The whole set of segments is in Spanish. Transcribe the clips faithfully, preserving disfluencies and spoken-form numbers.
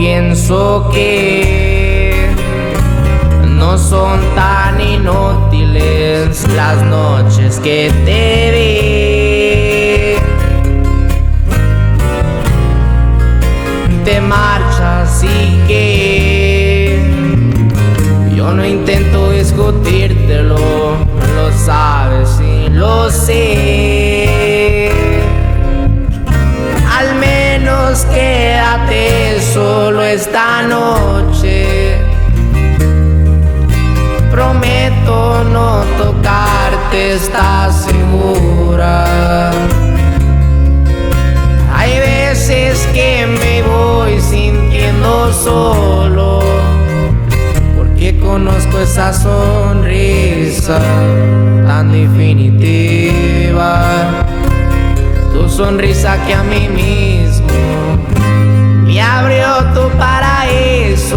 pienso que no son tan inútiles las noches que te vi. Te marchas y que yo no intento discutírtelo, lo sabes y lo sé. Al menos quédate solo esta noche. Prometo no tocarte, ¿estás segura? Hay veces que me voy sintiendo solo, porque conozco esa sonrisa tan definitiva. Tu sonrisa que a mí mismo me abrió tu paraíso.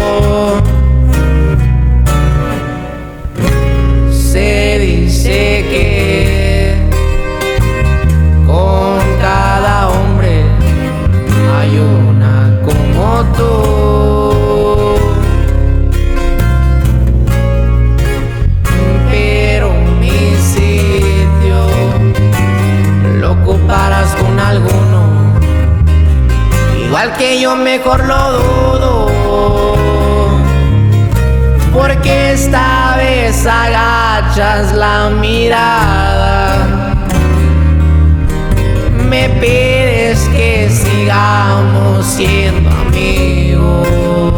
Se dice que con cada hombre hay una como tú. Pero mi sitio lo ocuparás con alguno, igual que yo, mejor lo dudo, porque esta vez agachas la mirada. Me pides que sigamos siendo amigos,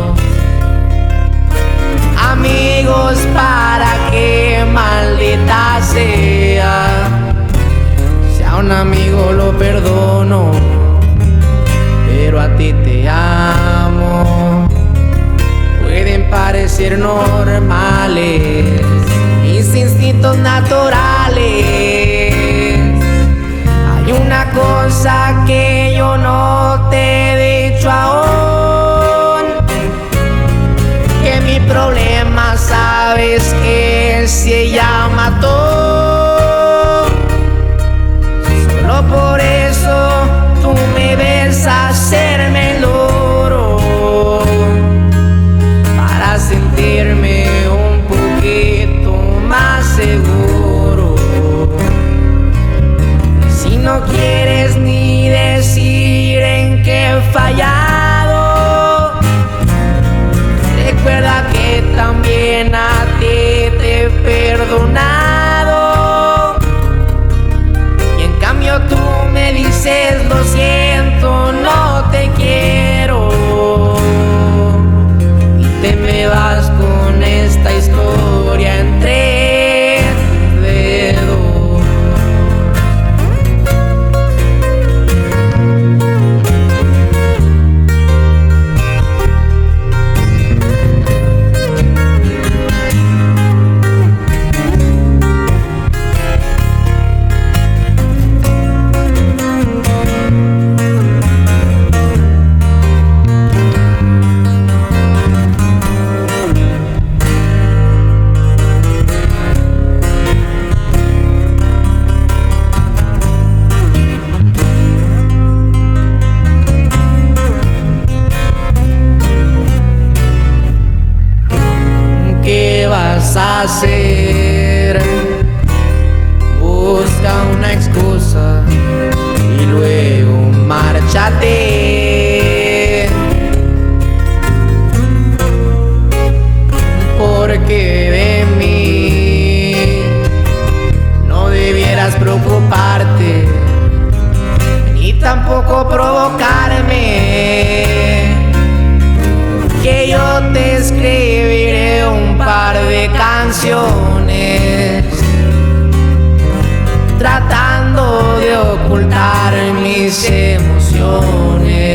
amigos para que maldita sea, si a un amigo lo perdono, pero a ti te amo. Pueden parecer normales mis instintos naturales. Hay una cosa que yo no te he dicho aún, que mi problema sabes que si ella mató. Solo por eso tú me ves hacerme el duro, para sentirme un poquito más seguro. Y si no quieres ni decir en qué he fallado, recuerda que también a ti te he perdonado. Y en cambio tú me dices lo siento, no te quiero, y te me vas con esta historia entre dedos. ¿Qué vas a hacer? Busca una excusa y luego márchate, porque de mí no debieras preocuparte ni tampoco provocarme, que yo te escribiré un par de canciones tratando de ocultar mis emociones,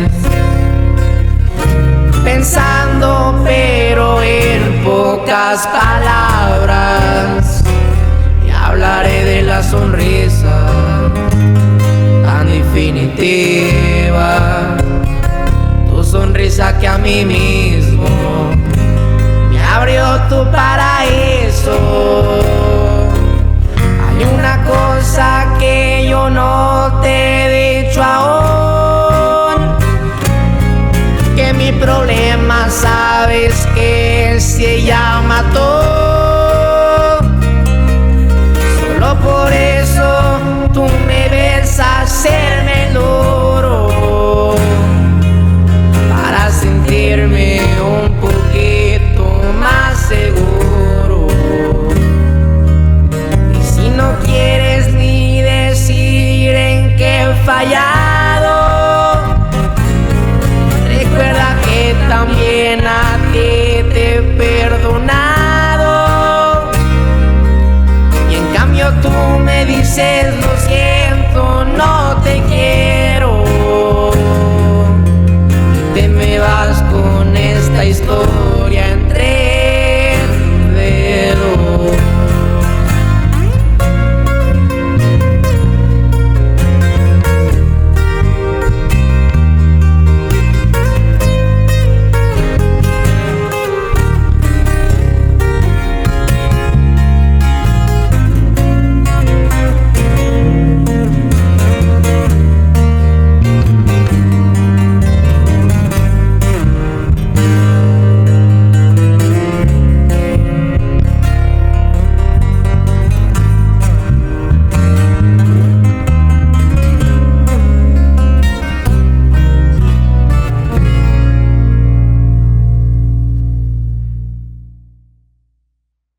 pensando pero en pocas palabras, y hablaré de la sonrisa tan definitiva, tu sonrisa que a mí mismo me abrió tu paraíso. Hay una cosa que yo no te he dicho aún, que mi fallado. Recuerda que también a ti te he perdonado. Y en cambio tú me dices